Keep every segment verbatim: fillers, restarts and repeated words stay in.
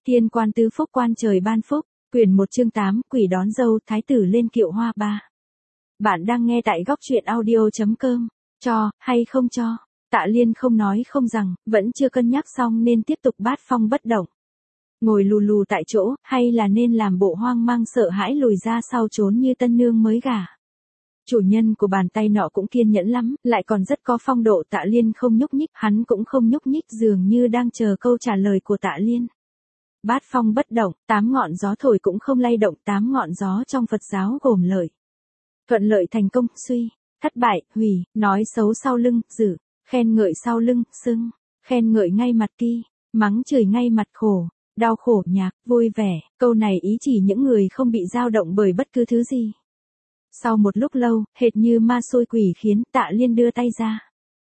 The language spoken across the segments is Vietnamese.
Thiên quan tứ phúc quan trời ban phúc, quyển một chương tám, quỷ đón dâu, thái tử lên kiệu hoa ba. Bạn đang nghe tại góc truyện audio.com, cho, hay không cho. Tạ Liên không nói không rằng, vẫn chưa cân nhắc xong nên tiếp tục bát phong bất động. Ngồi lù lù tại chỗ, hay là nên làm bộ hoang mang sợ hãi lùi ra sau trốn như tân nương mới gả. Chủ nhân của bàn tay nọ cũng kiên nhẫn lắm, lại còn rất có phong độ. Tạ Liên không nhúc nhích, hắn cũng không nhúc nhích, dường như đang chờ câu trả lời của Tạ Liên. Bát phong bất động, tám ngọn gió thổi cũng không lay động. Tám ngọn gió trong Phật giáo gồm lợi, thuận lợi, thành công, suy, thất bại, hủy, nói xấu sau lưng, dử, khen ngợi sau lưng, xưng, khen ngợi ngay mặt ki, mắng chửi ngay mặt khổ, đau khổ, nhạc, vui vẻ. Câu này ý chỉ những người không bị dao động bởi bất cứ thứ gì. Sau một lúc lâu, hệt như ma xôi quỷ khiến, Tạ Liên đưa tay ra.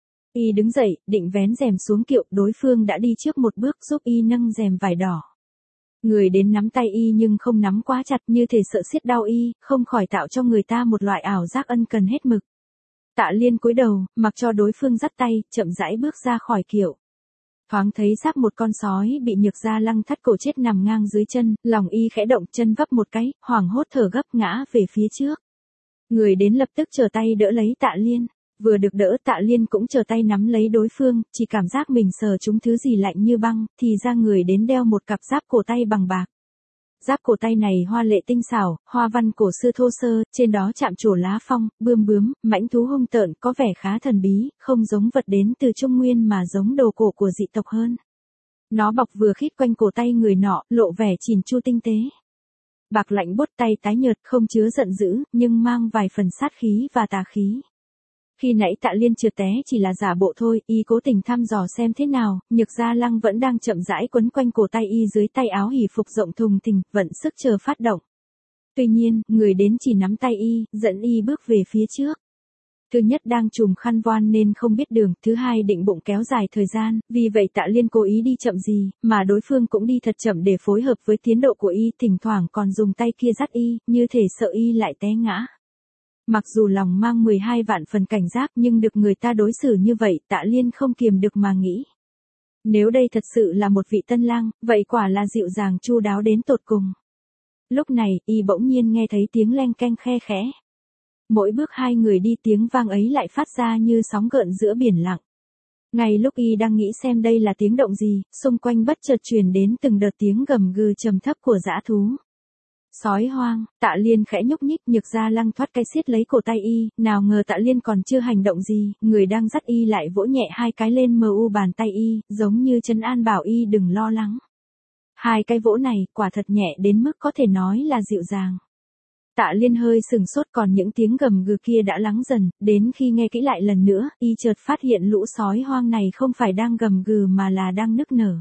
Y đứng dậy, định vén rèm xuống kiệu, đối phương đã đi trước một bước giúp Y nâng rèm vải đỏ. Người đến nắm tay Y nhưng không nắm quá chặt, như thể sợ siết đau Y, không khỏi tạo cho người ta một loại ảo giác ân cần hết mực. Tạ Liên cúi đầu, mặc cho đối phương dắt tay, chậm rãi bước ra khỏi kiệu. Thoáng thấy xác một con sói bị Nhược Gia Lăng thắt cổ chết nằm ngang dưới chân, lòng Y khẽ động, chân vấp một cái, hoảng hốt thở gấp ngã về phía trước. Người đến lập tức trở tay đỡ lấy Tạ Liên, vừa được đỡ Tạ Liên cũng trở tay nắm lấy đối phương, chỉ cảm giác mình sờ trúng thứ gì lạnh như băng, thì ra người đến đeo một cặp giáp cổ tay bằng bạc. Giáp cổ tay này hoa lệ tinh xảo, hoa văn cổ xưa thô sơ, trên đó chạm trổ lá phong, bươm bướm, mãnh thú hung tợn, có vẻ khá thần bí, không giống vật đến từ Trung Nguyên mà giống đồ cổ của dị tộc hơn. Nó bọc vừa khít quanh cổ tay người nọ, lộ vẻ chỉn chu tinh tế. Bạc lạnh buốt, tay tái nhợt, không chứa giận dữ, nhưng mang vài phần sát khí và tà khí. Khi nãy Tạ Liên trượt té chỉ là giả bộ thôi, Y cố tình thăm dò xem thế nào, Nhược Gia Lăng vẫn đang chậm rãi quấn quanh cổ tay Y dưới tay áo hỉ phục rộng thùng thình, vận sức chờ phát động. Tuy nhiên, người đến chỉ nắm tay Y, dẫn Y bước về phía trước. Thứ nhất đang trùm khăn voan nên không biết đường, thứ hai định bụng kéo dài thời gian, vì vậy Tạ Liên cố ý đi chậm gì, mà đối phương cũng đi thật chậm để phối hợp với tiến độ của Y, thỉnh thoảng còn dùng tay kia dắt Y, như thể sợ Y lại té ngã. Mặc dù lòng mang mười hai vạn phần cảnh giác nhưng được người ta đối xử như vậy, Tạ Liên không kiềm được mà nghĩ. Nếu đây thật sự là một vị tân lang, vậy quả là dịu dàng chu đáo đến tột cùng. Lúc này, Y bỗng nhiên nghe thấy tiếng leng keng khe khẽ. Mỗi bước hai người đi, tiếng vang ấy lại phát ra như sóng gợn giữa biển lặng. Ngay lúc Y đang nghĩ xem đây là tiếng động gì, xung quanh bất chợt truyền đến từng đợt tiếng gầm gừ trầm thấp của dã thú. Sói hoang. Tạ Liên khẽ nhúc nhích, Nhược Gia Lăng thoát cái siết lấy cổ tay Y, nào ngờ Tạ Liên còn chưa hành động gì, người đang dắt Y lại vỗ nhẹ hai cái lên mờ u bàn tay Y, giống như trấn an bảo Y đừng lo lắng. Hai cái vỗ này, quả thật nhẹ đến mức có thể nói là dịu dàng. Tạ Liên hơi sừng sốt, còn những tiếng gầm gừ kia đã lắng dần, đến khi nghe kỹ lại lần nữa, Y chợt phát hiện lũ sói hoang này không phải đang gầm gừ mà là đang nức nở.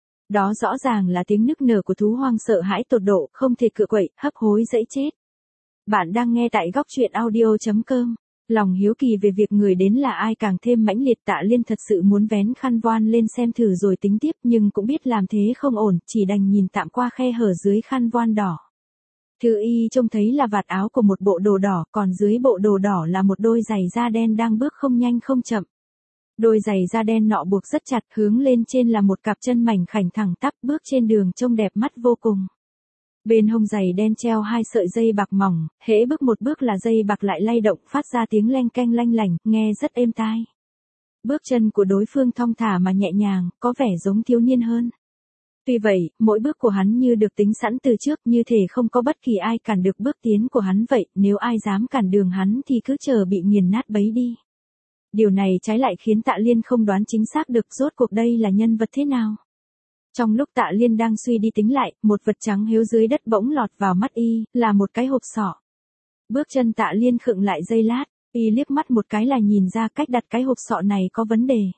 Đó rõ ràng là tiếng nức nở của thú hoang sợ hãi tột độ, không thể cựa quậy, hấp hối dẫy chết. Bạn đang nghe tại góc truyện audio.com. Lòng hiếu kỳ về việc người đến là ai càng thêm mãnh liệt. Tạ Liên thật sự muốn vén khăn voan lên xem thử rồi tính tiếp, nhưng cũng biết làm thế không ổn, chỉ đành nhìn tạm qua khe hở dưới khăn voan đỏ. Thứ Y trông thấy là vạt áo của một bộ đồ đỏ, còn dưới bộ đồ đỏ là một đôi giày da đen đang bước không nhanh không chậm. Đôi giày da đen nọ buộc rất chặt, hướng lên trên là một cặp chân mảnh khảnh thẳng tắp, bước trên đường trông đẹp mắt vô cùng. Bên hông giày đen treo hai sợi dây bạc mỏng, hễ bước một bước là dây bạc lại lay động, phát ra tiếng leng keng lanh lảnh, nghe rất êm tai. Bước chân của đối phương thong thả mà nhẹ nhàng, có vẻ giống thiếu niên hơn. Tuy vậy, mỗi bước của hắn như được tính sẵn từ trước, như thể không có bất kỳ ai cản được bước tiến của hắn vậy, nếu ai dám cản đường hắn thì cứ chờ bị nghiền nát bấy đi. Điều này trái lại khiến Tạ Liên không đoán chính xác được rốt cuộc đây là nhân vật thế nào. Trong lúc Tạ Liên đang suy đi tính lại, một vật trắng hiếu dưới đất bỗng lọt vào mắt Y, là một cái hộp sọ. Bước chân Tạ Liên khựng lại giây lát, Y liếc mắt một cái là nhìn ra cách đặt cái hộp sọ này có vấn đề.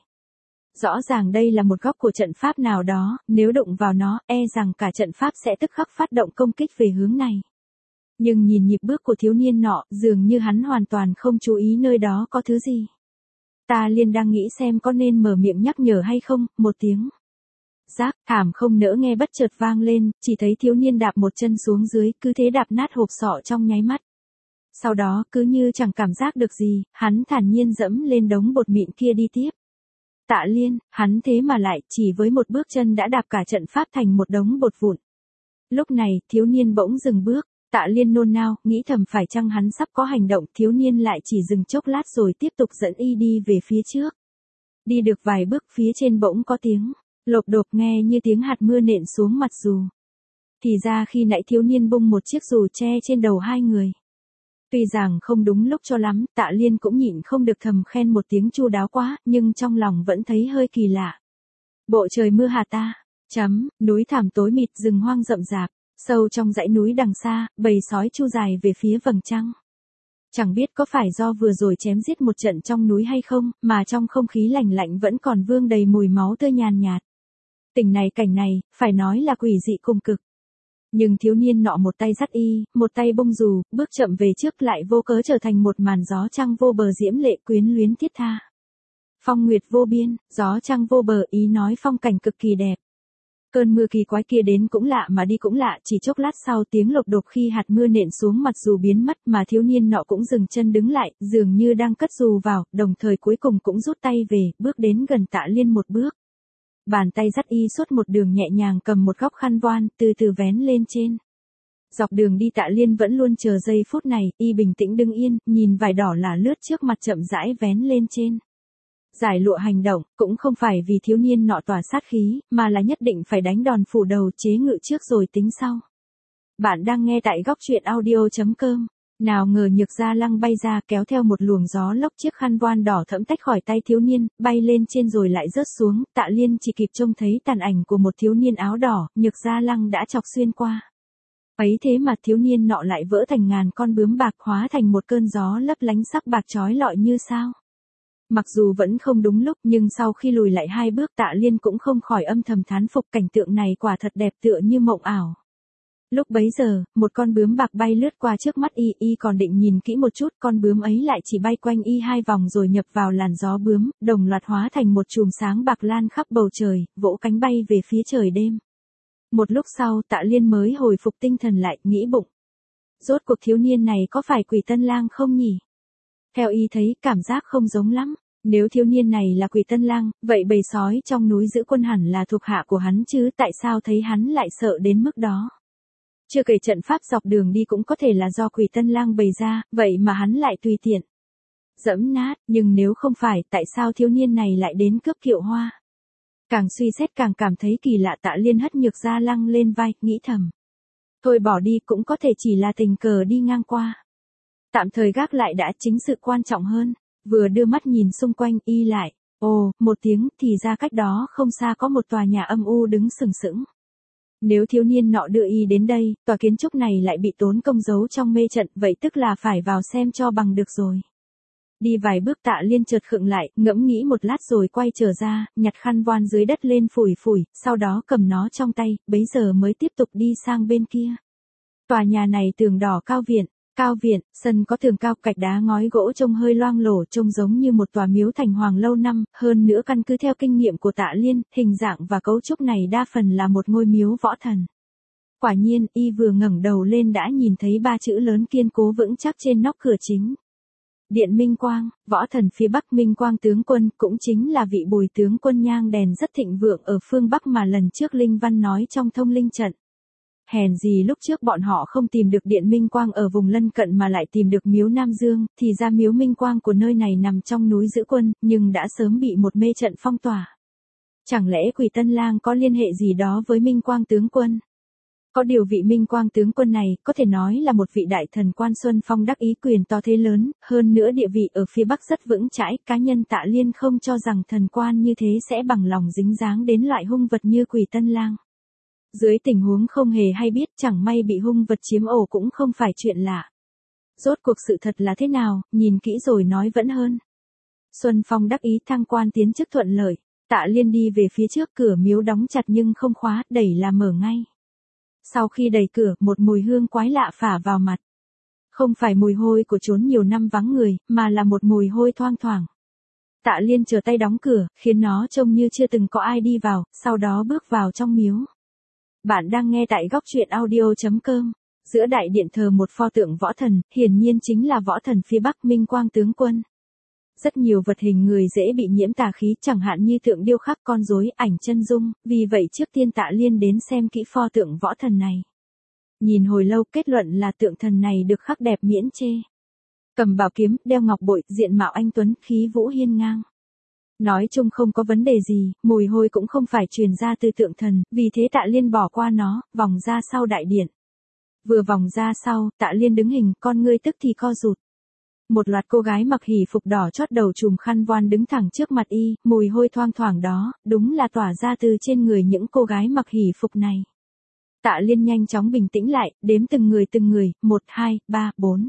Rõ ràng đây là một góc của trận pháp nào đó, nếu đụng vào nó, e rằng cả trận pháp sẽ tức khắc phát động công kích về hướng này. Nhưng nhìn nhịp bước của thiếu niên nọ, dường như hắn hoàn toàn không chú ý nơi đó có thứ gì. Tạ Liên đang nghĩ xem có nên mở miệng nhắc nhở hay không, một tiếng rác thảm không nỡ nghe bất chợt vang lên, chỉ thấy thiếu niên đạp một chân xuống dưới, cứ thế đạp nát hộp sọ trong nháy mắt. Sau đó, cứ như chẳng cảm giác được gì, hắn thản nhiên dẫm lên đống bột mịn kia đi tiếp. Tạ Liên, hắn thế mà lại chỉ với một bước chân đã đạp cả trận pháp thành một đống bột vụn. Lúc này, thiếu niên bỗng dừng bước, Tạ Liên nôn nao, nghĩ thầm phải chăng hắn sắp có hành động, thiếu niên lại chỉ dừng chốc lát rồi tiếp tục dẫn y đi về phía trước. Đi được vài bước phía trên bỗng có tiếng, lộp độp nghe như tiếng hạt mưa nện xuống mặt dù. Thì ra khi nãy thiếu niên bung một chiếc dù che trên đầu hai người. Tuy rằng không đúng lúc cho lắm, Tạ Liên cũng nhịn không được thầm khen một tiếng chu đáo quá, nhưng trong lòng vẫn thấy hơi kỳ lạ. Bộ trời mưa hà ta, chấm, núi thảm tối mịt rừng hoang rậm rạp, sâu trong dãy núi đằng xa, bầy sói chu dài về phía vầng trăng. Chẳng biết có phải do vừa rồi chém giết một trận trong núi hay không, mà trong không khí lạnh lạnh vẫn còn vương đầy mùi máu tươi nhàn nhạt. Tình này cảnh này, phải nói là quỷ dị cùng cực. Nhưng thiếu niên nọ một tay dắt y, một tay bông dù, bước chậm về trước lại vô cớ trở thành một màn gió trăng vô bờ diễm lệ quyến luyến thiết tha. Phong nguyệt vô biên, gió trăng vô bờ, ý nói phong cảnh cực kỳ đẹp. Cơn mưa kỳ quái kia đến cũng lạ mà đi cũng lạ, chỉ chốc lát sau tiếng lộc đột khi hạt mưa nện xuống mặt dù biến mất mà thiếu niên nọ cũng dừng chân đứng lại, dường như đang cất dù vào, đồng thời cuối cùng cũng rút tay về, bước đến gần Tạ Liên một bước. Bàn tay dắt y suốt một đường nhẹ nhàng cầm một góc khăn voan, từ từ vén lên trên. Dọc đường đi Tạ Liên vẫn luôn chờ giây phút này, y bình tĩnh đứng yên, nhìn vải đỏ là lướt trước mặt chậm rãi vén lên trên. Giải lụa hành động, cũng không phải vì thiếu niên nọ tỏa sát khí, mà là nhất định phải đánh đòn phủ đầu chế ngự trước rồi tính sau. Bạn đang nghe tại góc truyện audio chấm com. Nào ngờ Nhược Gia Lăng bay ra kéo theo một luồng gió lốc chiếc khăn voan đỏ thẫm tách khỏi tay thiếu niên, bay lên trên rồi lại rớt xuống, Tạ Liên chỉ kịp trông thấy tàn ảnh của một thiếu niên áo đỏ, Nhược Gia Lăng đã chọc xuyên qua. Ấy thế mà thiếu niên nọ lại vỡ thành ngàn con bướm bạc hóa thành một cơn gió lấp lánh sắc bạc chói lọi như sao. Mặc dù vẫn không đúng lúc nhưng sau khi lùi lại hai bước Tạ Liên cũng không khỏi âm thầm thán phục cảnh tượng này quả thật đẹp tựa như mộng ảo. Lúc bấy giờ, một con bướm bạc bay lướt qua trước mắt y, y còn định nhìn kỹ một chút, con bướm ấy lại chỉ bay quanh y hai vòng rồi nhập vào làn gió bướm, đồng loạt hóa thành một chùm sáng bạc lan khắp bầu trời, vỗ cánh bay về phía trời đêm. Một lúc sau Tạ Liên mới hồi phục tinh thần lại, nghĩ bụng. Rốt cuộc thiếu niên này có phải Quỷ Tân Lang không nhỉ? Theo y thấy, cảm giác không giống lắm. Nếu thiếu niên này là Quỷ Tân Lang, vậy bầy sói trong núi giữ quân hẳn là thuộc hạ của hắn chứ, tại sao thấy hắn lại sợ đến mức đó? Chưa kể trận pháp dọc đường đi cũng có thể là do Quỷ Tân Lang bày ra, vậy mà hắn lại tùy tiện dẫm nát, nhưng nếu không phải, tại sao thiếu niên này lại đến cướp Kiệu Hoa? Càng suy xét càng cảm thấy kỳ lạ. Tạ Liên hất Nhược Gia Lăng lên vai, nghĩ thầm. Thôi bỏ đi, cũng có thể chỉ là tình cờ đi ngang qua. Tạm thời gác lại đã, chính sự quan trọng hơn. Vừa đưa mắt nhìn xung quanh, y lại. Ồ, một tiếng, thì ra cách đó không xa có một tòa nhà âm u đứng sừng sững. Nếu thiếu niên nọ đưa y đến đây, tòa kiến trúc này lại bị tốn công giấu trong mê trận, vậy tức là phải vào xem cho bằng được rồi. Đi vài bước Tạ Liên chợt khựng lại, ngẫm nghĩ một lát rồi quay trở ra, nhặt khăn voan dưới đất lên phủi phủi, sau đó cầm nó trong tay, bấy giờ mới tiếp tục đi sang bên kia. Tòa nhà này tường đỏ cao viện, cao viện, sân có tường cao, gạch đá ngói gỗ trông hơi loang lổ, trông giống như một tòa miếu thành hoàng lâu năm, hơn nữa căn cứ theo kinh nghiệm của Tạ Liên, hình dạng và cấu trúc này đa phần là một ngôi miếu võ thần. Quả nhiên, y vừa ngẩng đầu lên đã nhìn thấy ba chữ lớn kiên cố vững chắc trên nóc cửa chính. Điện Minh Quang, võ thần phía Bắc. Minh Quang tướng quân, cũng chính là vị Bùi tướng quân nhang đèn rất thịnh vượng ở phương Bắc mà lần trước Linh Văn nói trong thông linh trận. Hèn gì lúc trước bọn họ không tìm được Điện Minh Quang ở vùng lân cận mà lại tìm được miếu Nam Dương, thì ra miếu Minh Quang của nơi này nằm trong núi giữ quân, nhưng đã sớm bị một mê trận phong tỏa. Chẳng lẽ Quỷ Tân Lang có liên hệ gì đó với Minh Quang tướng quân? Có điều vị Minh Quang tướng quân này, có thể nói là một vị đại thần quan Xuân Phong đắc ý, quyền to thế lớn, hơn nữa địa vị ở phía Bắc rất vững chãi, cá nhân Tạ Liên không cho rằng thần quan như thế sẽ bằng lòng dính dáng đến loại hung vật như Quỷ Tân Lang. Dưới tình huống không hề hay biết, chẳng may bị hung vật chiếm ổ cũng không phải chuyện lạ. Rốt cuộc sự thật là thế nào, nhìn kỹ rồi nói vẫn hơn. Xuân Phong đắc ý thăng quan tiến chức thuận lợi, Tạ Liên đi về phía trước, cửa miếu đóng chặt nhưng không khóa, đẩy là mở ngay. Sau khi đẩy cửa, một mùi hương quái lạ phả vào mặt. Không phải mùi hôi của chốn nhiều năm vắng người, mà là một mùi hôi thoang thoảng. Tạ Liên trở tay đóng cửa, khiến nó trông như chưa từng có ai đi vào, sau đó bước vào trong miếu. Bạn đang nghe tại góc truyện audio chấm com. Giữa đại điện thờ một pho tượng võ thần, hiển nhiên chính là võ thần phía Bắc Minh Quang tướng quân. Rất nhiều vật hình người dễ bị nhiễm tà khí, chẳng hạn như tượng điêu khắc, con rối, ảnh chân dung, vì vậy trước tiên Tạ Liên đến xem kỹ pho tượng võ thần này. Nhìn hồi lâu, kết luận là tượng thần này được khắc đẹp miễn chê. Cầm bảo kiếm, đeo ngọc bội, diện mạo anh tuấn, khí vũ hiên ngang. Nói chung không có vấn đề gì, mùi hôi cũng không phải truyền ra từ tượng thần, vì thế Tạ Liên bỏ qua nó, vòng ra sau đại điện. Vừa vòng ra sau, Tạ Liên đứng hình, con ngươi tức thì co rụt. Một loạt cô gái mặc hỉ phục đỏ chót đầu trùm khăn voan đứng thẳng trước mặt y, mùi hôi thoang thoảng đó, đúng là tỏa ra từ trên người những cô gái mặc hỉ phục này. Tạ Liên nhanh chóng bình tĩnh lại, đếm từng người từng người, một, hai, ba, bốn.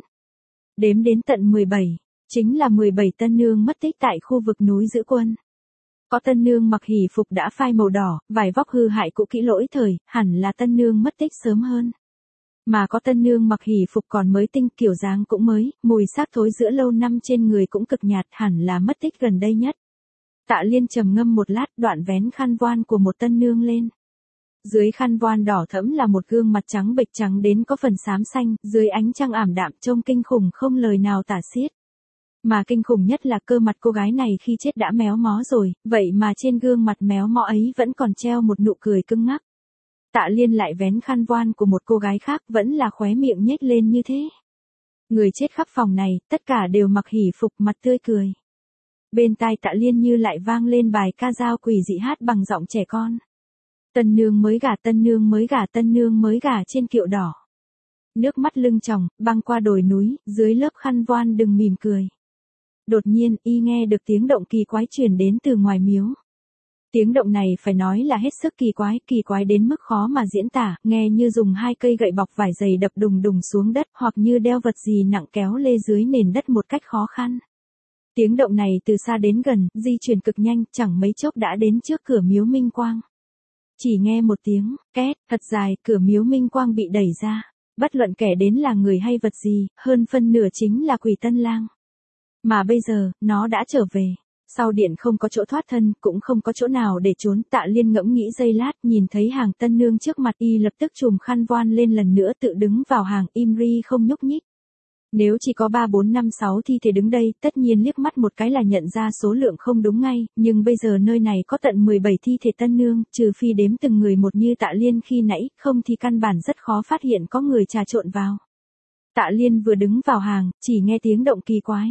Đếm đến tận mười bảy, chính là mười bảy tân nương mất tích tại khu vực núi Giữ Quân. Có tân nương mặc hỉ phục đã phai màu đỏ, vải vóc hư hại cũ kỹ lỗi thời, hẳn là tân nương mất tích sớm hơn. Mà có tân nương mặc hỉ phục còn mới tinh, kiểu dáng cũng mới, mùi xác thối giữa lâu năm trên người cũng cực nhạt, hẳn là mất tích gần đây nhất. Tạ Liên trầm ngâm một lát, đoạn vén khăn voan của một tân nương lên. Dưới khăn voan đỏ thẫm là một gương mặt trắng bệch, trắng đến có phần xám xanh, dưới ánh trăng ảm đạm trông kinh khủng không lời nào tả xiết. Mà kinh khủng nhất là cơ mặt cô gái này khi chết đã méo mó rồi, vậy mà trên gương mặt méo mó ấy vẫn còn treo một nụ cười cứng ngắc. Tạ Liên lại vén khăn voan của một cô gái khác, vẫn là khóe miệng nhếch lên như thế. Người chết khắp phòng này, tất cả đều mặc hỉ phục, mặt tươi cười. Bên tai Tạ Liên như lại vang lên bài ca dao quỷ dị hát bằng giọng trẻ con. Tân nương mới gả, tân nương mới gả, tân nương mới gả trên kiệu đỏ. Nước mắt lưng tròng, băng qua đồi núi, dưới lớp khăn voan đừng mỉm cười. Đột nhiên, y nghe được tiếng động kỳ quái truyền đến từ ngoài miếu. Tiếng động này phải nói là hết sức kỳ quái, kỳ quái đến mức khó mà diễn tả, nghe như dùng hai cây gậy bọc vải dày đập đùng đùng xuống đất, hoặc như đeo vật gì nặng kéo lê dưới nền đất một cách khó khăn. Tiếng động này từ xa đến gần, di chuyển cực nhanh, chẳng mấy chốc đã đến trước cửa miếu Minh Quang. Chỉ nghe một tiếng, két, thật dài, cửa miếu Minh Quang bị đẩy ra. Bất luận kẻ đến là người hay vật gì, hơn phân nửa chính là Quỷ Tân Lang. Mà bây giờ, nó đã trở về. Sau điện không có chỗ thoát thân, cũng không có chỗ nào để trốn. Tạ Liên ngẫm nghĩ giây lát, nhìn thấy hàng tân nương trước mặt y lập tức trùm khăn voan lên lần nữa, tự đứng vào hàng, im ri không nhúc nhích. Nếu chỉ có ba bốn năm sáu thi thể đứng đây, tất nhiên liếc mắt một cái là nhận ra số lượng không đúng ngay, nhưng bây giờ nơi này có tận mười bảy thi thể tân nương, trừ phi đếm từng người một như Tạ Liên khi nãy, không thì căn bản rất khó phát hiện có người trà trộn vào. Tạ Liên vừa đứng vào hàng, chỉ nghe tiếng động kỳ quái.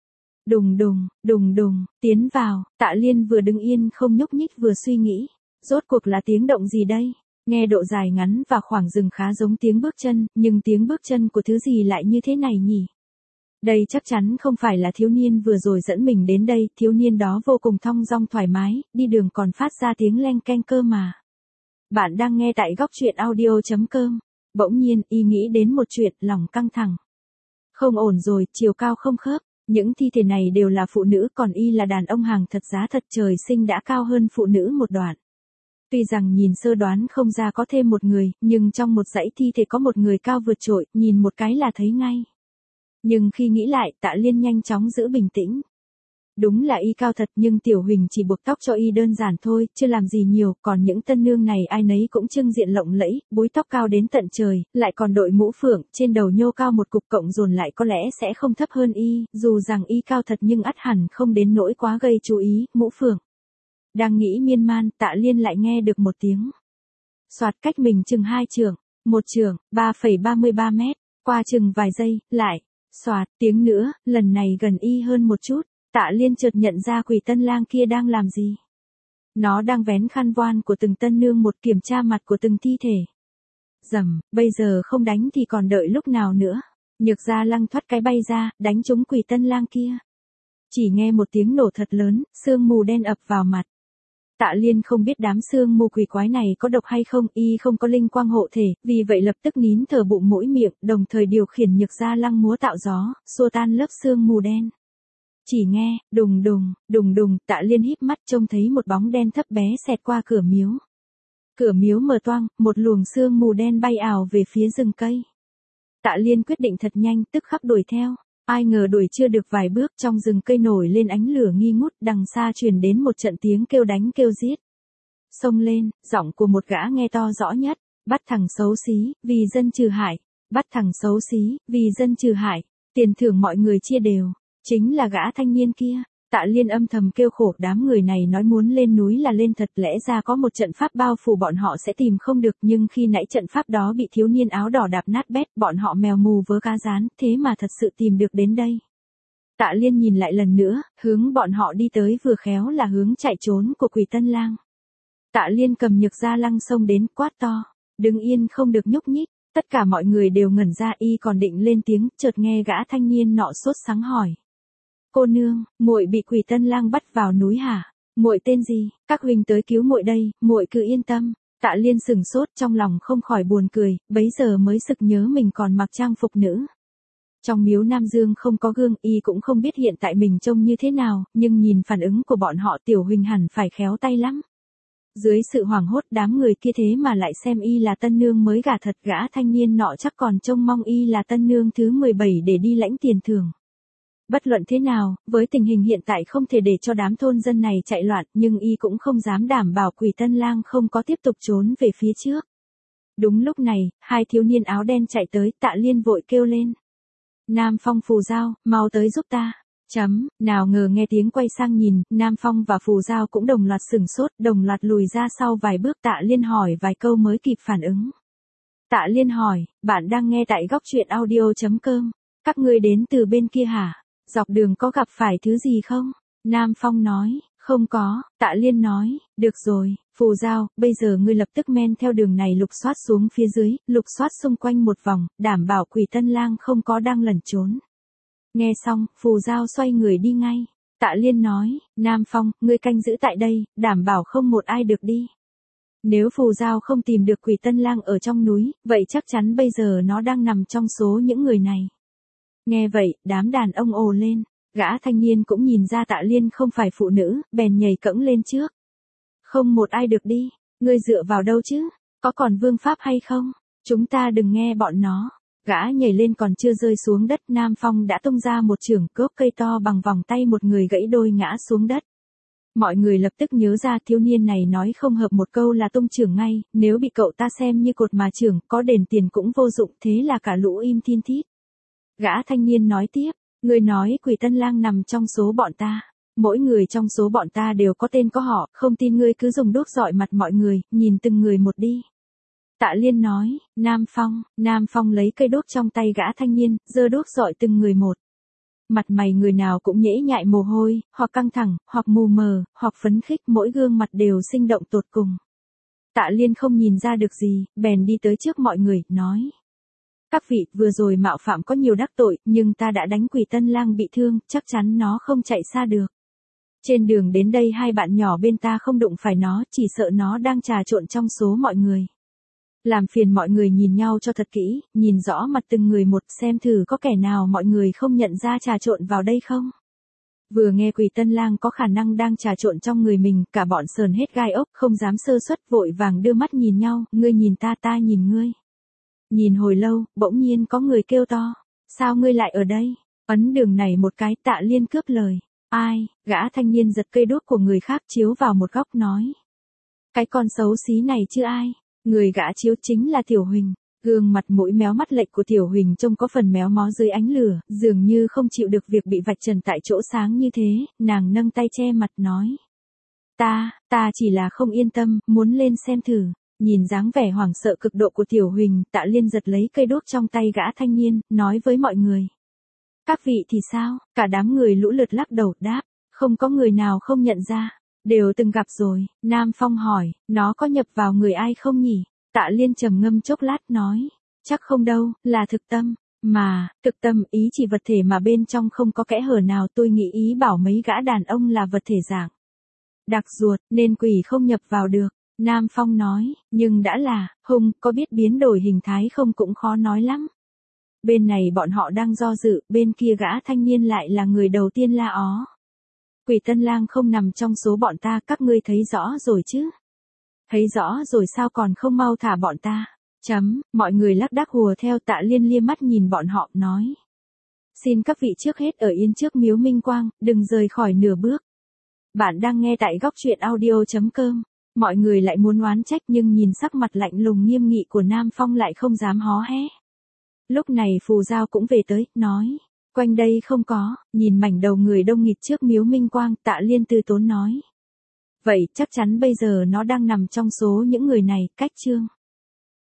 Đùng đùng, đùng đùng, tiến vào, Tạ Liên vừa đứng yên không nhúc nhích vừa suy nghĩ. Rốt cuộc là tiếng động gì đây? Nghe độ dài ngắn và khoảng dừng khá giống tiếng bước chân, nhưng tiếng bước chân của thứ gì lại như thế này nhỉ? Đây chắc chắn không phải là thiếu niên vừa rồi dẫn mình đến đây, thiếu niên đó vô cùng thong dong thoải mái, đi đường còn phát ra tiếng leng keng cơ mà. Bạn đang nghe tại góc truyện audio chấm com. Bỗng nhiên, y nghĩ đến một chuyện, lòng căng thẳng. Không ổn rồi, chiều cao không khớp. Những thi thể này đều là phụ nữ, còn y là đàn ông hàng thật giá thật, trời sinh đã cao hơn phụ nữ một đoạn. Tuy rằng nhìn sơ đoán không ra có thêm một người, nhưng trong một dãy thi thể có một người cao vượt trội, nhìn một cái là thấy ngay. Nhưng khi nghĩ lại, Tạ Liên nhanh chóng giữ bình tĩnh. Đúng là y cao thật, nhưng Tiểu Huỳnh chỉ buộc tóc cho y đơn giản thôi, chưa làm gì nhiều, còn những tân nương này ai nấy cũng trưng diện lộng lẫy, búi tóc cao đến tận trời, lại còn đội mũ phượng, trên đầu nhô cao một cục cộng dồn lại có lẽ sẽ không thấp hơn y, dù rằng y cao thật nhưng ắt hẳn không đến nỗi quá gây chú ý, mũ phượng. Đang nghĩ miên man, Tạ Liên lại nghe được một tiếng. Soạt, cách mình chừng hai trượng, một trượng, ba phẩy ba mươi ba mét, qua chừng vài giây, lại, soạt, tiếng nữa, lần này gần y hơn một chút. Tạ Liên chợt nhận ra Quỷ Tân Lang kia đang làm gì. Nó đang vén khăn voan của từng tân nương một, kiểm tra mặt của từng thi thể. Rầm, bây giờ không đánh thì còn đợi lúc nào nữa. Nhược Gia Lăng thoát cái bay ra, đánh trúng Quỷ Tân Lang kia. Chỉ nghe một tiếng nổ thật lớn, sương mù đen ập vào mặt. Tạ Liên không biết đám sương mù quỷ quái này có độc hay không, y không có linh quang hộ thể, vì vậy lập tức nín thở bụng mũi miệng, đồng thời điều khiển Nhược Gia Lăng múa tạo gió, xua tan lớp sương mù đen. Chỉ nghe, đùng đùng, đùng đùng, Tạ Liên híp mắt trông thấy một bóng đen thấp bé xẹt qua cửa miếu. Cửa miếu mở toang, một luồng sương mù đen bay ảo về phía rừng cây. Tạ Liên quyết định thật nhanh, tức khắc đuổi theo. Ai ngờ đuổi chưa được vài bước, trong rừng cây nổi lên ánh lửa nghi ngút, đằng xa truyền đến một trận tiếng kêu đánh kêu giết. Xông lên, giọng của một gã nghe to rõ nhất, bắt thằng xấu xí, vì dân trừ hại, bắt thằng xấu xí, vì dân trừ hại, tiền thưởng mọi người chia đều. Chính là gã thanh niên kia, Tạ Liên âm thầm kêu khổ, đám người này nói muốn lên núi là lên thật, lẽ ra có một trận pháp bao phủ bọn họ sẽ tìm không được, nhưng khi nãy trận pháp đó bị thiếu niên áo đỏ đạp nát bét, bọn họ mèo mù vớ cá rán, thế mà thật sự tìm được đến đây. Tạ Liên nhìn lại lần nữa, hướng bọn họ đi tới vừa khéo là hướng chạy trốn của Quỷ Tân Lang. Tạ Liên cầm nhược ra lăng xông đến, quát to, đứng yên không được nhúc nhích. Tất cả mọi người đều ngẩn ra, y còn định lên tiếng, chợt nghe gã thanh niên nọ sốt sắng hỏi. Cô nương, muội bị Quỷ Tân Lang bắt vào núi hả? Muội tên gì? Các huynh tới cứu muội đây, muội cứ yên tâm. Tạ Liên sừng sốt, trong lòng không khỏi buồn cười, bấy giờ mới sực nhớ mình còn mặc trang phục nữ. Trong miếu Nam Dương không có gương, y cũng không biết hiện tại mình trông như thế nào, nhưng nhìn phản ứng của bọn họ tiểu huynh hẳn phải khéo tay lắm. Dưới sự hoảng hốt đám người kia thế mà lại xem y là tân nương mới gả thật, gã thanh niên nọ chắc còn trông mong y là tân nương thứ mười bảy để đi lãnh tiền thưởng. Bất luận thế nào, với tình hình hiện tại không thể để cho đám thôn dân này chạy loạn, nhưng y cũng không dám đảm bảo Quỷ Tân Lang không có tiếp tục trốn về phía trước. Đúng lúc này, hai thiếu niên áo đen chạy tới, Tạ Liên vội kêu lên. Nam Phong Phù Giao, mau tới giúp ta. Chấm, nào ngờ nghe tiếng quay sang nhìn, Nam Phong và Phù Giao cũng đồng loạt sửng sốt, đồng loạt lùi ra sau vài bước. Tạ Liên hỏi vài câu mới kịp phản ứng. Tạ Liên hỏi, bạn đang nghe tại góc truyện audio chấm com, các ngươi đến từ bên kia hả? Dọc đường có gặp phải thứ gì không? Nam Phong nói, không có. Tạ Liên nói, được rồi, Phù Giao, bây giờ ngươi lập tức men theo đường này lục soát xuống phía dưới, lục soát xung quanh một vòng, đảm bảo Quỷ Tân Lang không có đang lẩn trốn. Nghe xong, Phù Giao xoay người đi ngay. Tạ Liên nói, Nam Phong, ngươi canh giữ tại đây, đảm bảo không một ai được đi. Nếu Phù Giao không tìm được Quỷ Tân Lang ở trong núi, vậy chắc chắn bây giờ nó đang nằm trong số những người này. Nghe vậy, đám đàn ông ồ lên, gã thanh niên cũng nhìn ra Tạ Liên không phải phụ nữ, bèn nhảy cẫng lên trước. Không một ai được đi, ngươi dựa vào đâu chứ, có còn vương pháp hay không? Chúng ta đừng nghe bọn nó. Gã nhảy lên còn chưa rơi xuống đất, Nam Phong đã tung ra một chưởng, cốp cây to bằng vòng tay một người gãy đôi ngã xuống đất. Mọi người lập tức nhớ ra thiếu niên này nói không hợp một câu là tung chưởng ngay, nếu bị cậu ta xem như cột mà chưởng, có đền tiền cũng vô dụng, thế là cả lũ im thiên thít. Gã thanh niên nói tiếp, người nói Quỷ Tân Lang nằm trong số bọn ta. Mỗi người trong số bọn ta đều có tên có họ, không tin ngươi cứ dùng đuốc dọi mặt mọi người, nhìn từng người một đi. Tạ Liên nói, Nam Phong, Nam Phong lấy cây đuốc trong tay gã thanh niên, giơ đuốc dọi từng người một. Mặt mày người nào cũng nhễ nhại mồ hôi, hoặc căng thẳng, hoặc mù mờ, hoặc phấn khích, mỗi gương mặt đều sinh động tột cùng. Tạ Liên không nhìn ra được gì, bèn đi tới trước mọi người, nói. Các vị, vừa rồi mạo phạm có nhiều đắc tội, nhưng ta đã đánh Quỷ Tân Lang bị thương, chắc chắn nó không chạy xa được. Trên đường đến đây hai bạn nhỏ bên ta không đụng phải nó, chỉ sợ nó đang trà trộn trong số mọi người. Làm phiền mọi người nhìn nhau cho thật kỹ, nhìn rõ mặt từng người một, xem thử có kẻ nào mọi người không nhận ra trà trộn vào đây không. Vừa nghe Quỷ Tân Lang có khả năng đang trà trộn trong người mình, cả bọn sờn hết gai ốc, không dám sơ suất, vội vàng đưa mắt nhìn nhau, ngươi nhìn ta ta nhìn ngươi. Nhìn hồi lâu, bỗng nhiên có người kêu to, sao ngươi lại ở đây? Ấn đường này một cái, Tạ Liên cướp lời. Ai? Gã thanh niên giật cây đuốc của người khác chiếu vào một góc nói. Cái con xấu xí này chứ ai? Người gã chiếu chính là Tiểu Huỳnh. Gương mặt mũi méo mắt lệch của Tiểu Huỳnh trông có phần méo mó dưới ánh lửa, dường như không chịu được việc bị vạch trần tại chỗ sáng như thế, nàng nâng tay che mặt nói. Ta, ta chỉ là không yên tâm, muốn lên xem thử. Nhìn dáng vẻ hoảng sợ cực độ của Tiểu Huỳnh, Tạ Liên giật lấy cây đuốc trong tay gã thanh niên, nói với mọi người. Các vị thì sao? Cả đám người lũ lượt lắc đầu đáp, không có người nào không nhận ra, đều từng gặp rồi. Nam Phong hỏi, nó có nhập vào người ai không nhỉ? Tạ Liên trầm ngâm chốc lát nói, chắc không đâu, là thực tâm. Mà, thực tâm ý chỉ vật thể mà bên trong không có kẽ hở nào, tôi nghĩ ý bảo mấy gã đàn ông là vật thể dạng đặc ruột, nên quỷ không nhập vào được. Nam Phong nói, nhưng đã là, hung, có biết biến đổi hình thái không cũng khó nói lắm. Bên này bọn họ đang do dự, bên kia gã thanh niên lại là người đầu tiên la ó. Quỷ Tân Lang không nằm trong số bọn ta, các ngươi thấy rõ rồi chứ? Thấy rõ rồi sao còn không mau thả bọn ta? Chấm, mọi người lắc đắc hùa theo. Tạ Liên liếc mắt nhìn bọn họ, nói. Xin các vị trước hết ở yên trước miếu Minh Quang, đừng rời khỏi nửa bước. Bạn đang nghe tại góc truyện audio chấm com. Mọi người lại muốn oán trách nhưng nhìn sắc mặt lạnh lùng nghiêm nghị của Nam Phong lại không dám hó hé. Lúc này Phù Giao cũng về tới, nói. Quanh đây không có, nhìn mảnh đầu người đông nghịt trước miếu minh quang, Tạ Liên từ tốn nói. Vậy chắc chắn bây giờ nó đang nằm trong số những người này, cách Trương